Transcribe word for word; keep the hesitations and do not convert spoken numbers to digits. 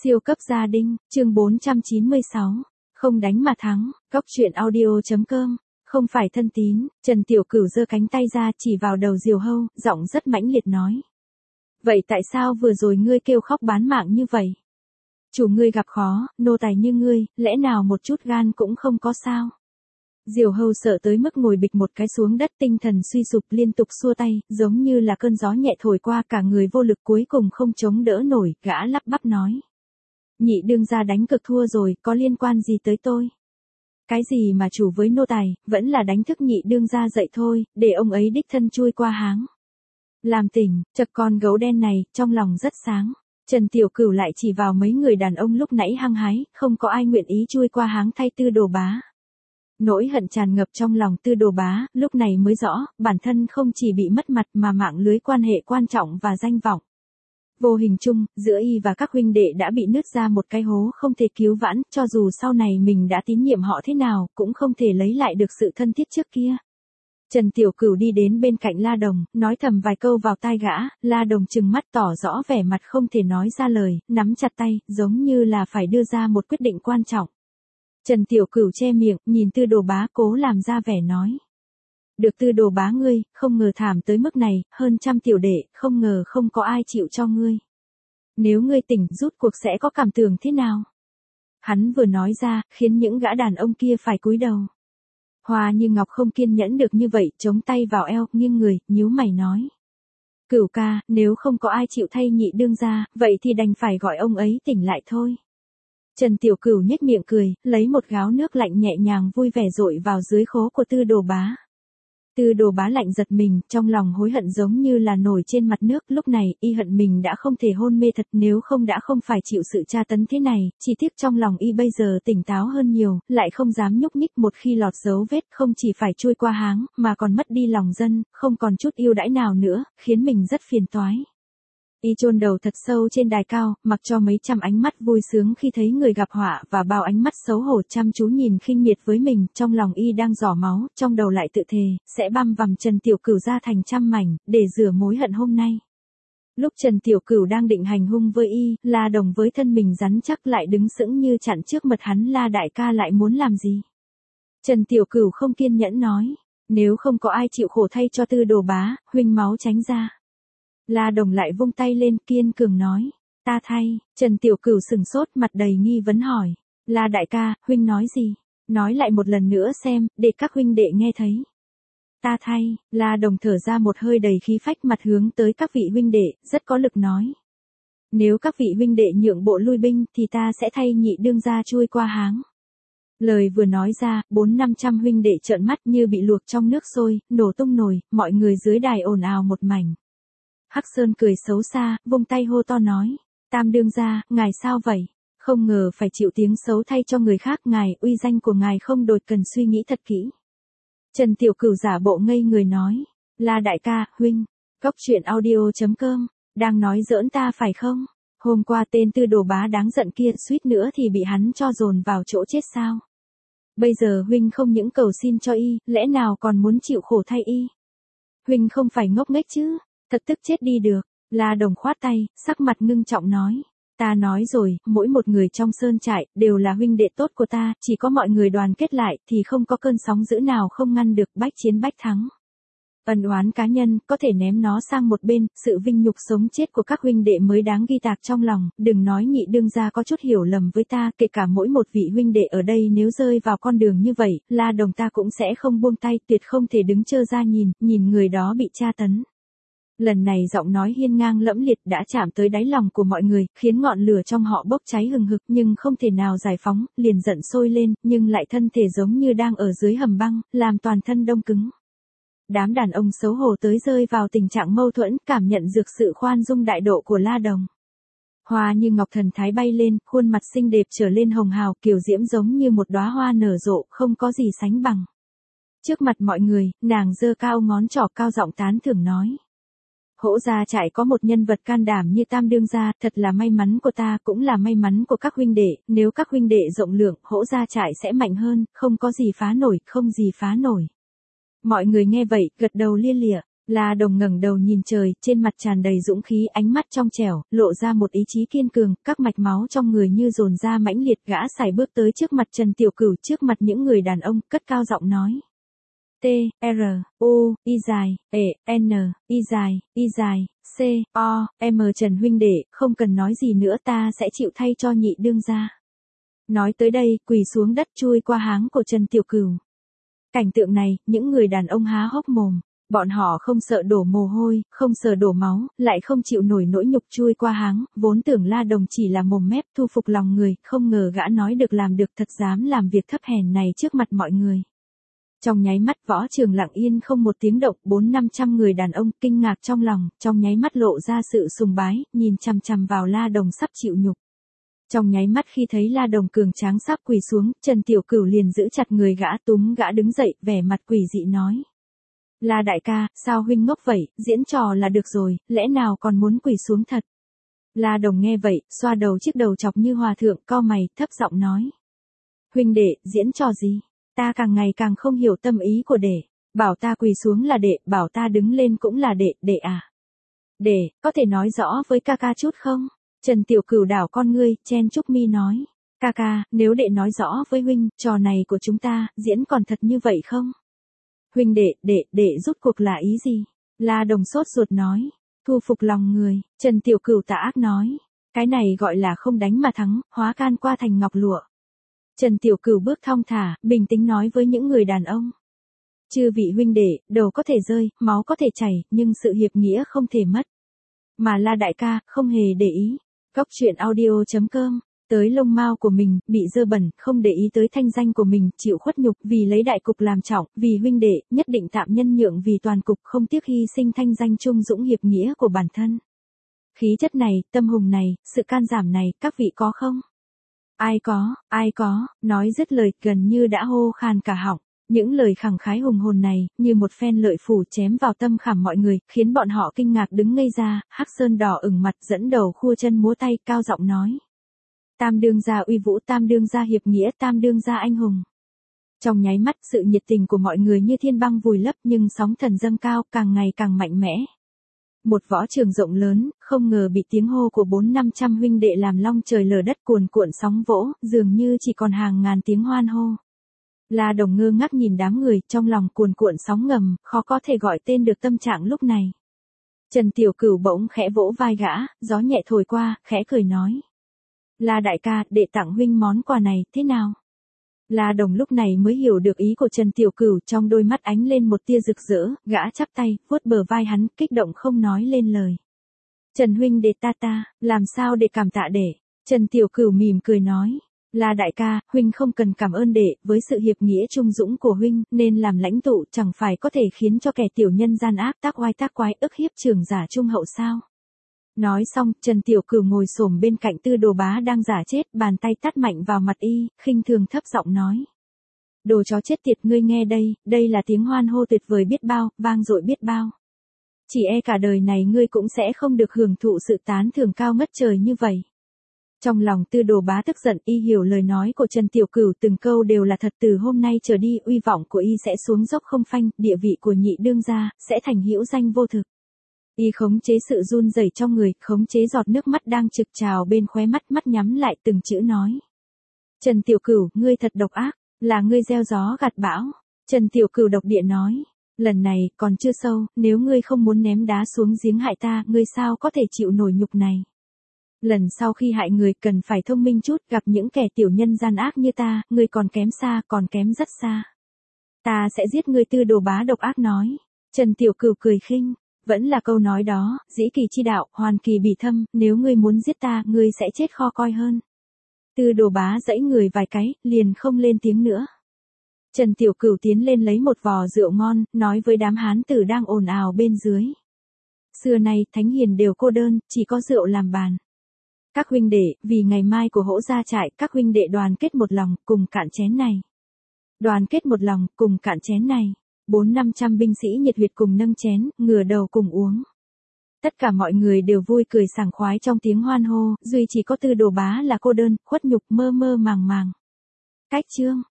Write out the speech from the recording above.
Siêu cấp gia đình, chương bốn trăm chín mươi sáu. Không đánh mà thắng, Cóc truyện audio chấm com. Không phải thân tín, Trần Tiểu Cửu giơ cánh tay ra chỉ vào đầu Diều Hâu, giọng rất mãnh liệt nói. Vậy tại sao vừa rồi ngươi kêu khóc bán mạng như vậy? Chủ ngươi gặp khó, nô tài như ngươi, lẽ nào một chút gan cũng không có sao? Diều Hâu sợ tới mức ngồi bịch một cái xuống đất, tinh thần suy sụp, liên tục xua tay, giống như là cơn gió nhẹ thổi qua, cả người vô lực cuối cùng không chống đỡ nổi, gã lắp bắp nói. Nhị đương gia đánh cực thua rồi, có liên quan gì tới tôi? Cái gì mà chủ với nô tài, vẫn là đánh thức nhị đương gia dậy thôi, để ông ấy đích thân chui qua háng. Làm tỉnh, chật con gấu đen này, trong lòng rất sáng. Trần Tiểu Cửu lại chỉ vào mấy người đàn ông lúc nãy hăng hái, không có ai nguyện ý chui qua háng thay Tư Đồ Bá. Nỗi hận tràn ngập trong lòng Tư Đồ Bá, lúc này mới rõ, bản thân không chỉ bị mất mặt mà mạng lưới quan hệ quan trọng và danh vọng. Vô hình chung, giữa y và các huynh đệ đã bị nứt ra một cái hố không thể cứu vãn, cho dù sau này mình đã tín nhiệm họ thế nào, cũng không thể lấy lại được sự thân thiết trước kia. Trần Tiểu Cửu đi đến bên cạnh La Đồng, nói thầm vài câu vào tai gã, La Đồng trừng mắt tỏ rõ vẻ mặt không thể nói ra lời, nắm chặt tay, giống như là phải đưa ra một quyết định quan trọng. Trần Tiểu Cửu che miệng, nhìn Tư Đồ Bá cố làm ra vẻ nói. Được Tư Đồ Bá ngươi, không ngờ thảm tới mức này, hơn trăm tiểu đệ, không ngờ không có ai chịu cho ngươi. Nếu ngươi tỉnh rút cuộc sẽ có cảm tưởng thế nào? Hắn vừa nói ra, khiến những gã đàn ông kia phải cúi đầu. Hoa Như Ngọc không kiên nhẫn được như vậy, chống tay vào eo, nghiêng người, nhíu mày nói. Cửu ca, nếu không có ai chịu thay nhị đương gia, vậy thì đành phải gọi ông ấy tỉnh lại thôi. Trần Tiểu Cửu nhếch miệng cười, lấy một gáo nước lạnh nhẹ nhàng vui vẻ dội vào dưới khố của Tư Đồ Bá. Tư Đồ Bá lạnh giật mình, trong lòng hối hận giống như là nổi trên mặt nước, lúc này, y hận mình đã không thể hôn mê thật, nếu không đã không phải chịu sự tra tấn thế này, chỉ tiếc trong lòng y bây giờ tỉnh táo hơn nhiều, lại không dám nhúc nhích, một khi lọt dấu vết không chỉ phải chui qua háng, mà còn mất đi lòng dân, không còn chút yêu đãi nào nữa, khiến mình rất phiền toái. Y chôn đầu thật sâu trên đài cao, mặc cho mấy trăm ánh mắt vui sướng khi thấy người gặp họa và bao ánh mắt xấu hổ chăm chú nhìn khinh miệt với mình, trong lòng y đang giỏ máu, trong đầu lại tự thề, sẽ băm vằm Trần Tiểu Cửu ra thành trăm mảnh, để rửa mối hận hôm nay. Lúc Trần Tiểu Cửu đang định hành hung với y, La Đồng với thân mình rắn chắc lại đứng sững như chặn trước mặt hắn. La đại ca lại muốn làm gì? Trần Tiểu Cửu không kiên nhẫn nói, nếu không có ai chịu khổ thay cho Tư Đồ Bá, huynh máu tránh ra. La Đồng lại vung tay lên, kiên cường nói, ta thay. Trần Tiểu Cửu sừng sốt, mặt đầy nghi vấn hỏi, La đại ca, huynh nói gì? Nói lại một lần nữa xem, để các huynh đệ nghe thấy. Ta thay. La Đồng thở ra một hơi đầy khí phách, mặt hướng tới các vị huynh đệ, rất có lực nói. Nếu các vị huynh đệ nhượng bộ lui binh, thì ta sẽ thay nhị đương gia chui qua háng. Lời vừa nói ra, bốn năm trăm huynh đệ trợn mắt như bị luộc trong nước sôi, nổ tung nồi, mọi người dưới đài ồn ào một mảnh. Hắc Sơn cười xấu xa, vung tay hô to nói, Tam đương gia, ngài sao vậy? Không ngờ phải chịu tiếng xấu thay cho người khác, ngài, uy danh của ngài không đột, cần suy nghĩ thật kỹ. Trần Tiểu Cửu giả bộ ngây người nói, La đại ca, huynh, Cóc truyện audio chấm com, đang nói giỡn ta phải không? Hôm qua tên Tư Đồ Bá đáng giận kia suýt nữa thì bị hắn cho dồn vào chỗ chết sao? Bây giờ huynh không những cầu xin cho y, lẽ nào còn muốn chịu khổ thay y? Huynh không phải ngốc nghếch chứ? Thật tức chết đi được. La Đồng khoát tay, sắc mặt ngưng trọng nói. Ta nói rồi, mỗi một người trong sơn trại, đều là huynh đệ tốt của ta, chỉ có mọi người đoàn kết lại, thì không có cơn sóng dữ nào không ngăn được, bách chiến bách thắng. Ân oán cá nhân, có thể ném nó sang một bên, sự vinh nhục sống chết của các huynh đệ mới đáng ghi tạc trong lòng, đừng nói nhị đương gia có chút hiểu lầm với ta, kể cả mỗi một vị huynh đệ ở đây nếu rơi vào con đường như vậy, La Đồng ta cũng sẽ không buông tay, tuyệt không thể đứng trơ ra nhìn, nhìn người đó bị tra tấn. Lần này giọng nói hiên ngang lẫm liệt đã chạm tới đáy lòng của mọi người, khiến ngọn lửa trong họ bốc cháy hừng hực nhưng không thể nào giải phóng, liền giận sôi lên, nhưng lại thân thể giống như đang ở dưới hầm băng, làm toàn thân đông cứng. Đám đàn ông xấu hổ tới rơi vào tình trạng mâu thuẫn, cảm nhận được sự khoan dung đại độ của La Đồng. Hoa Như Ngọc thần thái bay lên, khuôn mặt xinh đẹp trở lên hồng hào, kiều diễm giống như một đóa hoa nở rộ, không có gì sánh bằng. Trước mặt mọi người, nàng giơ cao ngón trỏ cao giọng tán thưởng nói. Hỗ gia trại có một nhân vật can đảm như Tam đương gia, thật là may mắn của ta, cũng là may mắn của các huynh đệ, nếu các huynh đệ rộng lượng, hỗ gia trại sẽ mạnh hơn, không có gì phá nổi, không gì phá nổi. Mọi người nghe vậy, gật đầu lia lịa. La Đồng ngẩng đầu nhìn trời, trên mặt tràn đầy dũng khí, ánh mắt trong trẻo, lộ ra một ý chí kiên cường, các mạch máu trong người như dồn ra mãnh liệt. Gã sải bước tới trước mặt Trần Tiểu Cửu, trước mặt những người đàn ông, cất cao giọng nói. T, R, U, Y dài, E, N, Y dài, Y dài, C, O, M. Trần huynh đệ, không cần nói gì nữa, ta sẽ chịu thay cho nhị đương gia. Nói tới đây, quỳ xuống đất chui qua háng của Trần Tiểu Cửu. Cảnh tượng này, những người đàn ông há hốc mồm. Bọn họ không sợ đổ mồ hôi, không sợ đổ máu, lại không chịu nổi nỗi nhục chui qua háng, vốn tưởng La Đồng chỉ là mồm mép thu phục lòng người, không ngờ gã nói được làm được, thật dám làm việc thấp hèn này trước mặt mọi người. Trong nháy mắt võ trường lặng yên không một tiếng động, bốn năm trăm người đàn ông kinh ngạc trong lòng, trong nháy mắt lộ ra sự sùng bái, nhìn chằm chằm vào La Đồng sắp chịu nhục. Trong nháy mắt khi thấy La Đồng cường tráng sắp quỳ xuống, Trần Tiểu Cửu liền giữ chặt người gã, túm gã đứng dậy, vẻ mặt quỷ dị nói. La đại ca, sao huynh ngốc vậy, diễn trò là được rồi, lẽ nào còn muốn quỳ xuống thật? La Đồng nghe vậy, xoa đầu chiếc đầu chọc như hòa thượng, cau mày, thấp giọng nói. Huynh đệ, diễn trò gì? Ta càng ngày càng không hiểu tâm ý của đệ. Bảo ta quỳ xuống là đệ, bảo ta đứng lên cũng là đệ, đệ à? Đệ, có thể nói rõ với ca ca chút không? Trần Tiểu Cửu đảo con ngươi, chen chúc mi nói. Ca ca, nếu đệ nói rõ với huynh, trò này của chúng ta, diễn còn thật như vậy không? Huynh đệ, đệ, đệ rút cuộc là ý gì? La Đồng sốt ruột nói. Thu phục lòng người, Trần Tiểu Cửu tà ác nói. Cái này gọi là không đánh mà thắng, hóa can qua thành ngọc lụa. Trần Tiểu Cửu bước thong thả, bình tĩnh nói với những người đàn ông. Chư vị huynh đệ, đầu có thể rơi, máu có thể chảy, nhưng sự hiệp nghĩa không thể mất. Mà La đại ca, không hề để ý. Góc truyện audio chấm com, tới lông mao của mình, bị dơ bẩn, không để ý tới thanh danh của mình, chịu khuất nhục, vì lấy đại cục làm trọng, vì huynh đệ, nhất định tạm nhân nhượng vì toàn cục, không tiếc hy sinh thanh danh trung dũng hiệp nghĩa của bản thân. Khí chất này, tâm hùng này, sự can đảm này, các vị có không? Ai có, ai có, nói dứt lời, gần như đã hô khan cả họng. Những lời khẳng khái hùng hồn này, như một phen lợi phủ chém vào tâm khảm mọi người, khiến bọn họ kinh ngạc đứng ngây ra, Hắc Sơn đỏ ửng mặt, dẫn đầu khua chân múa tay, cao giọng nói. Tam đương gia uy vũ, tam đương gia hiệp nghĩa, tam đương gia anh hùng. Trong nháy mắt, sự nhiệt tình của mọi người như thiên băng vùi lấp, nhưng sóng thần dâng cao, càng ngày càng mạnh mẽ. Một võ trường rộng lớn, không ngờ bị tiếng hô của bốn năm trăm huynh đệ làm long trời lở đất, cuồn cuộn sóng vỗ, dường như chỉ còn hàng ngàn tiếng hoan hô. La Đồng ngơ ngác nhìn đám người, trong lòng cuồn cuộn sóng ngầm, khó có thể gọi tên được tâm trạng lúc này. Trần Tiểu Cửu bỗng khẽ vỗ vai gã, gió nhẹ thổi qua, khẽ cười nói. La đại ca, đệ tặng huynh món quà này, thế nào? La Đồng lúc này mới hiểu được ý của Trần Tiểu Cửu, trong đôi mắt ánh lên một tia rực rỡ, gã chắp tay, vuốt bờ vai hắn, kích động không nói lên lời. Trần huynh đệ ta ta, làm sao để cảm tạ đệ? Trần Tiểu Cửu mỉm cười nói. La đại ca, huynh không cần cảm ơn đệ, với sự hiệp nghĩa trung dũng của huynh, nên làm lãnh tụ chẳng phải có thể khiến cho kẻ tiểu nhân gian ác tác oai tác quái ức hiếp trưởng giả trung hậu sao? Nói xong, Trần Tiểu Cửu ngồi xổm bên cạnh Tư Đồ Bá đang giả chết, bàn tay tát mạnh vào mặt y, khinh thường thấp giọng nói. Đồ chó chết tiệt, ngươi nghe đây, đây là tiếng hoan hô tuyệt vời biết bao, vang dội biết bao. Chỉ e cả đời này ngươi cũng sẽ không được hưởng thụ sự tán thưởng cao ngất trời như vậy. Trong lòng Tư Đồ Bá tức giận, y hiểu lời nói của Trần Tiểu Cửu từng câu đều là thật, từ hôm nay trở đi uy vọng của y sẽ xuống dốc không phanh, địa vị của nhị đương gia sẽ thành hữu danh vô thực. Y khống chế sự run rẩy trong người, khống chế giọt nước mắt đang trực trào bên khóe mắt, mắt nhắm lại từng chữ nói. Trần Tiểu Cửu, ngươi thật độc ác, là ngươi gieo gió gặt bão. Trần Tiểu Cửu độc địa nói. Lần này, còn chưa sâu, nếu ngươi không muốn ném đá xuống giếng hại ta, ngươi sao có thể chịu nổi nhục này. Lần sau khi hại người cần phải thông minh chút, gặp những kẻ tiểu nhân gian ác như ta, ngươi còn kém xa, còn kém rất xa. Ta sẽ giết ngươi. Tư Đồ Bá độc ác nói. Trần Tiểu Cửu cười khinh. Vẫn là câu nói đó, dĩ kỳ chi đạo, hoàn kỳ bỉ thâm, nếu ngươi muốn giết ta, ngươi sẽ chết kho coi hơn. Tư Đồ Bá dãy người vài cái, liền không lên tiếng nữa. Trần Tiểu Cửu tiến lên lấy một vò rượu ngon, nói với đám hán tử đang ồn ào bên dưới. Xưa nay, thánh hiền đều cô đơn, chỉ có rượu làm bàn. Các huynh đệ, vì ngày mai của Hỗ gia trại, các huynh đệ đoàn kết một lòng, cùng cạn chén này. Đoàn kết một lòng, cùng cạn chén này. Bốn năm trăm binh sĩ nhiệt huyệt cùng nâng chén, ngửa đầu cùng uống. Tất cả mọi người đều vui cười sảng khoái trong tiếng hoan hô, duy chỉ có Tư Đồ Bá là cô đơn, khuất nhục, mơ mơ màng màng. Cách chương